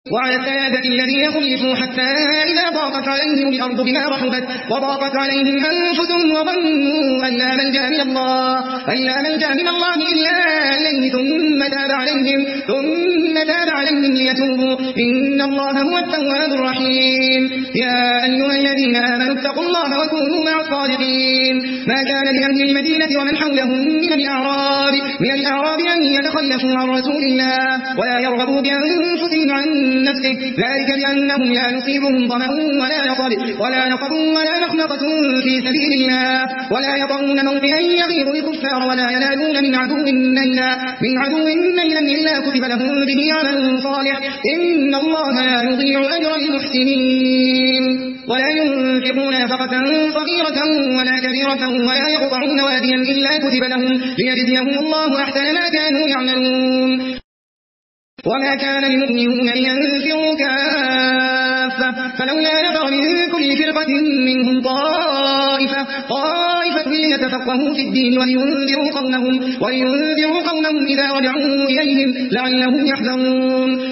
وعلى الثلاثة الذين خلفوا حتى إذا ضاقت عليهم الأرض بما رحبت وضاقت عليهم أنفسهم وظنوا أن لا ملجأ من الله إلا إليه ثم تاب عليهم ليتوبوا إن الله هو التواب الرحيم. يا أيها الذين آمنوا اتقوا الله وكونوا مع الصادقين. ما كان لأهل المدينة ومن حولهم من الأعراب أن يتخلفوا عن رسول الله ولا يرغبوا بأنفسهم عن نفسه ذلك بأنهم لا يصيبهم ظمأ ولا نصب ولا مخنقة في سبيل الله ولا يطعون موطئا يغيظ الكفار ولا ينالون من عدو نيلا إلا كتب لهم به عمل صالح إن الله لا يضيع أجر المحسنين. ولا ينفقون نفقة صغيرة ولا كبيرة ولا يقطعون واديا إلا كتب لهم ليجزيهم الله أحسن ما كانوا يعملون. وما كان المؤمنون لينفروا كافة فلولا نفر من كل فرقة منهم طائفة ليتفقهوا في الدين ولينذروا قومهم إذا رجعوا إليهم لعلهم يحذرون.